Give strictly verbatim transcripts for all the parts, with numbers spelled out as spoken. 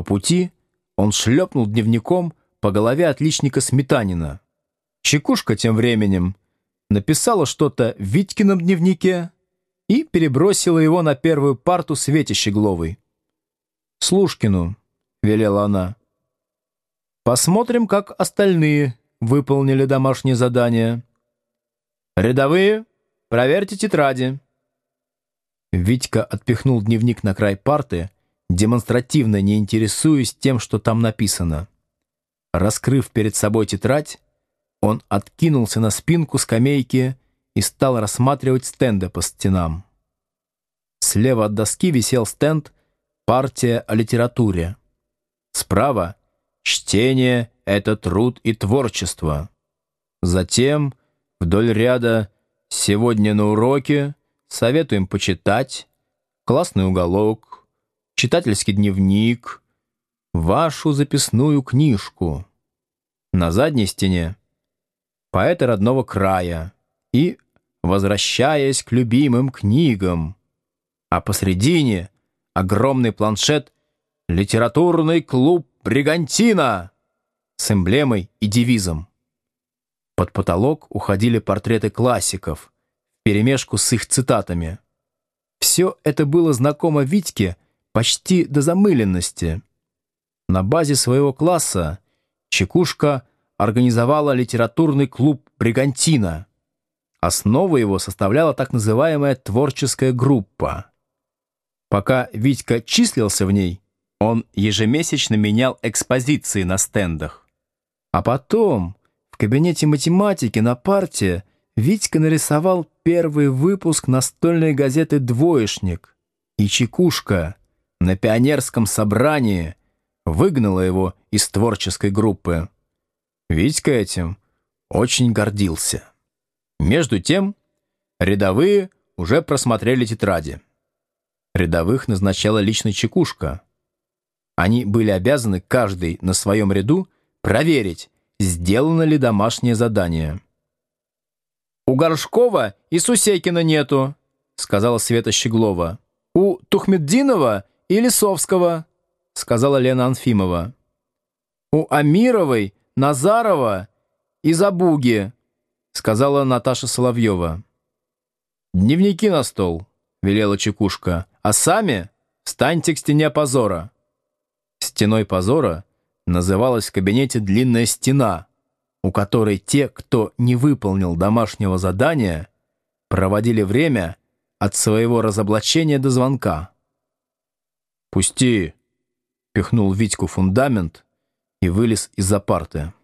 По пути он шлепнул дневником по голове отличника Сметанина. Чекушка тем временем написала что-то в Витькином дневнике и перебросила его на первую парту Свете Щегловой. «Слушкину», — велела она, — «посмотрим, как остальные выполнили домашнее задание. Рядовые, проверьте тетради». Витька отпихнул дневник на край парты, демонстративно не интересуясь тем, что там написано. Раскрыв перед собой тетрадь, он откинулся на спинку скамейки и стал рассматривать стенды по стенам. Слева от доски висел стенд «Партия о литературе». Справа «Чтение — это труд и творчество». Затем вдоль ряда «Сегодня на уроке», «Советуем почитать», «Классный уголок», «Читательский дневник», «Вашу записную книжку». На задней стене «Поэты родного края» и «Возвращаясь к любимым книгам». А посредине огромный планшет «Литературный клуб Бригантина» с эмблемой и девизом. Под потолок уходили портреты классиков вперемешку с их цитатами. Все это было знакомо Витьке почти до замыленности. На базе своего класса Чекушка организовала литературный клуб «Бригантина». Основу его составляла так называемая творческая группа. Пока Витька числился в ней, он ежемесячно менял экспозиции на стендах. А потом в кабинете математики на парте Витька нарисовал первый выпуск настольной газеты «Двоечник», и Чекушка на пионерском собрании выгнала его из творческой группы. Витька этим очень гордился. Между тем, рядовые уже просмотрели тетради. Рядовых назначала лично Чекушка. Они были обязаны каждый на своем ряду проверить, сделано ли домашнее задание. «У Горшкова и Сусекина нету», — сказала Света Щеглова. «У Тухмеддинова и Лисовского», — сказала Лена Анфимова. «У Амировой, Назарова и Забуги», — сказала Наташа Соловьева. «Дневники на стол», — велела Чекушка, «а сами встаньте к стене позора». Стеной позора называлась в кабинете длинная стена, у которой те, кто не выполнил домашнего задания, проводили время от своего разоблачения до звонка. «Пусти!» — пихнул Витьку фундамент и вылез из-за парты.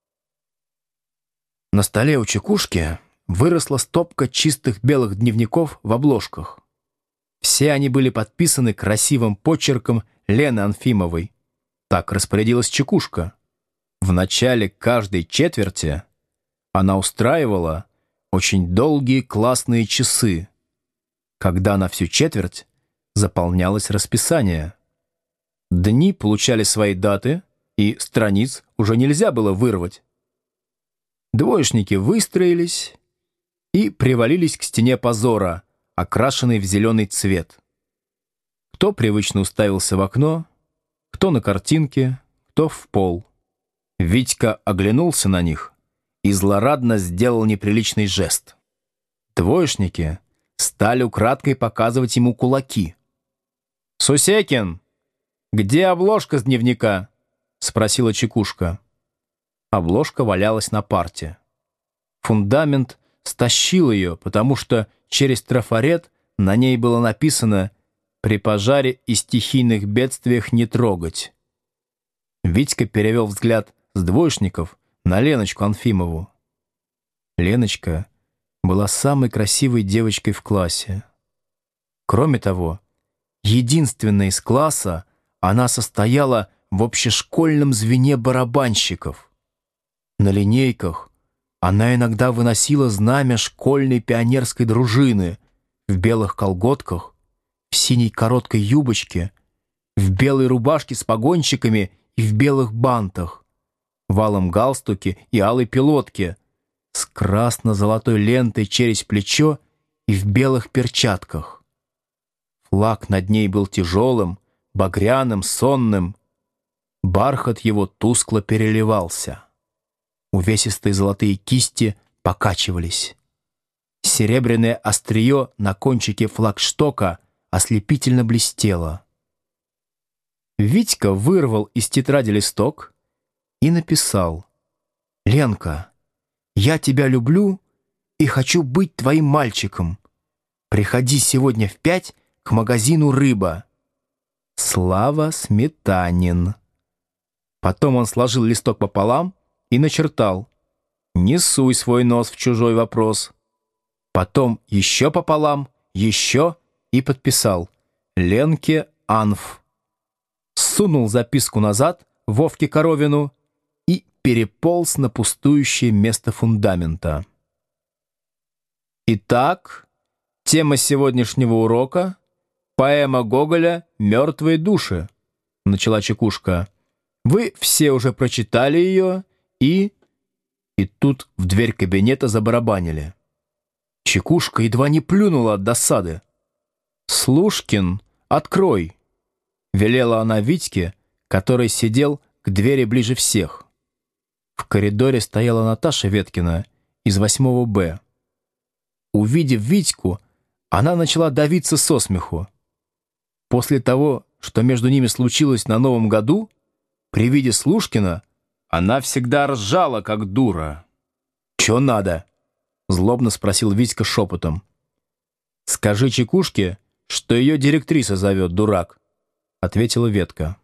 На столе у Чекушки выросла стопка чистых белых дневников в обложках. Все они были подписаны красивым почерком Лены Анфимовой. Так распорядилась Чекушка. В начале каждой четверти она устраивала очень долгие классные часы, когда на всю четверть заполнялось расписание. Дни получали свои даты, и страниц уже нельзя было вырвать. Двоечники выстроились и привалились к стене позора, окрашенной в зеленый цвет. Кто привычно уставился в окно, кто на картинке, кто в пол. Витька оглянулся на них и злорадно сделал неприличный жест. Двоечники стали украдкой показывать ему кулаки. «Сусекин, где обложка с дневника?» — спросила Чекушка. Обложка валялась на парте. Фундамент стащил ее, потому что через трафарет на ней было написано «При пожаре и стихийных бедствиях не трогать». Витька перевел взгляд с двоечников на Леночку Анфимову. Леночка была самой красивой девочкой в классе. Кроме того, единственной из класса она состояла в общешкольном звене барабанщиков. На линейках она иногда выносила знамя школьной пионерской дружины в белых колготках, в синей короткой юбочке, в белой рубашке с погонщиками и в белых бантах, в алом галстуке и алой пилотке, с красно-золотой лентой через плечо и в белых перчатках. Флаг над ней был тяжелым, багряным, сонным. Бархат его тускло переливался. Увесистые золотые кисти покачивались. Серебряное острие на кончике флагштока ослепительно блестело. Витька вырвал из тетради листок и написал: «Ленка, я тебя люблю и хочу быть твоим мальчиком. Приходи сегодня в пять к магазину «Рыба». Слава Сметанин». Потом он сложил листок пополам и начертал: «Не суй свой нос в чужой вопрос». Потом еще пополам, еще и подписал: «Ленке Анф». Сунул записку назад Вовке Коровину и переполз на пустующее место фундамента. Итак, тема сегодняшнего урока — поэма Гоголя «Мертвые души», — начала Чекушка. Вы все уже прочитали ее и... И тут в дверь кабинета забарабанили. Чекушка едва не плюнула от досады. «Слушкин, открой!» — велела она Витьке, который сидел к двери ближе всех. В коридоре стояла Наташа Веткина из восьмого Б. Увидев Витьку, она начала давиться со смеху. После того, что между ними случилось на Новом году, при виде Слушкина она всегда ржала, как дура. «Чё надо?» — злобно спросил Витька шепотом. «Скажи Чекушке, что ее директриса зовет, дурак», — ответила Ветка.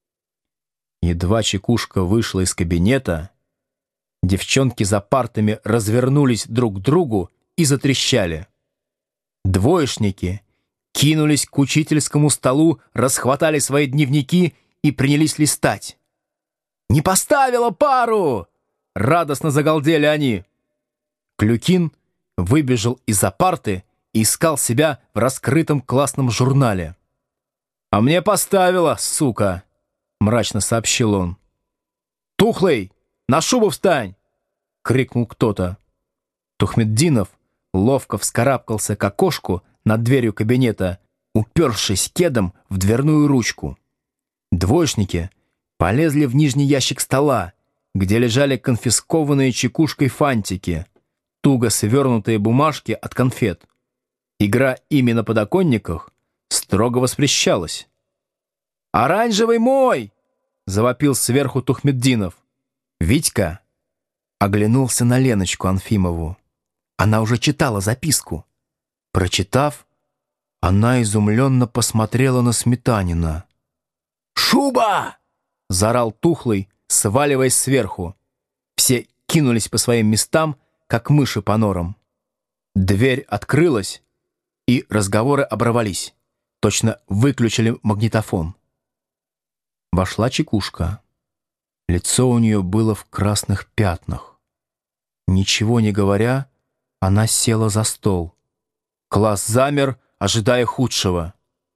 Едва Чекушка вышла из кабинета, девчонки за партами развернулись друг к другу и затрещали. Двоечники кинулись к учительскому столу, расхватали свои дневники и принялись листать. «Не поставила пару!» — радостно загалдели они. Клюкин выбежал из-за парты и искал себя в раскрытом классном журнале. «А мне поставила, сука!» — мрачно сообщил он. «Тухлый, на шубу встань!» — крикнул кто-то. Тухмеддинов ловко вскарабкался к окошку над дверью кабинета, упершись кедом в дверную ручку. Двоечники полезли в нижний ящик стола, где лежали конфискованные Чекушкой фантики, туго свернутые бумажки от конфет. Игра ими на подоконниках строго воспрещалась. «Оранжевый мой!» — завопил сверху Тухмеддинов. Витька оглянулся на Леночку Анфимову. Она уже читала записку. Прочитав, она изумленно посмотрела на Сметанина. «Шуба!» — заорал Тухлый, сваливаясь сверху. Все кинулись по своим местам, как мыши по норам. Дверь открылась, и разговоры оборвались. Точно выключили магнитофон. Вошла Чекушка. Лицо у нее было в красных пятнах. Ничего не говоря, она села за стол. Класс замер, ожидая худшего.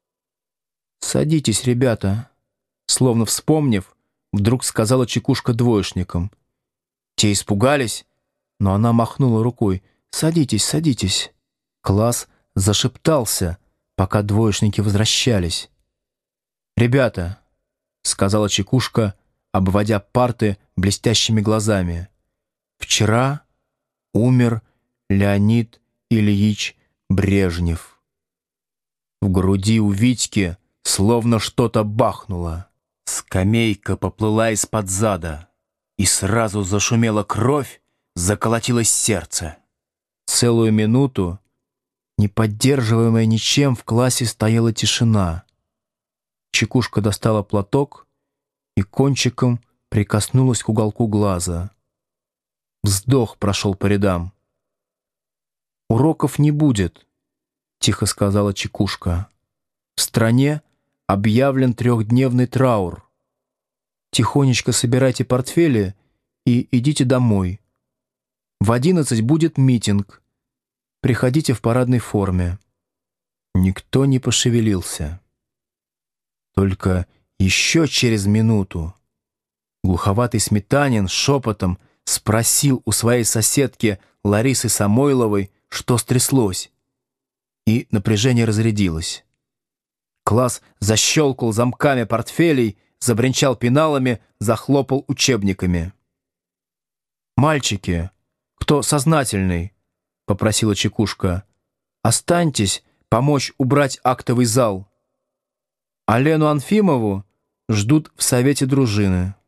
«Садитесь, ребята», — словно вспомнив, вдруг сказала Чекушка двоечникам. Те испугались, но она махнула рукой. «Садитесь, садитесь». Класс зашептался, пока двоечники возвращались. «Ребята», — сказала Чекушка, обводя парты блестящими глазами, «вчера умер Леонид Ильич Брежнев». В груди у Витьки словно что-то бахнуло. Скамейка поплыла из-под зада, и сразу зашумела кровь, заколотилось сердце. Целую минуту, не поддерживаемая ничем, в классе стояла тишина. Чекушка достала платок и кончиком прикоснулась к уголку глаза. Вздох прошел по рядам. «Уроков не будет», — тихо сказала Чекушка. «В стране объявлен трехдневный траур. Тихонечко собирайте портфели и идите домой. В одиннадцать будет митинг. Приходите в парадной форме». Никто не пошевелился. Только еще через минуту глуховатый Сметанин шепотом спросил у своей соседки Ларисы Самойловой, что стряслось, и напряжение разрядилось. Класс защелкал замками портфелей, забринчал пеналами, захлопал учебниками. «Мальчики, кто сознательный?» — попросила Чекушка. «Останьтесь помочь убрать актовый зал. А Лену Анфимову ждут в совете дружины».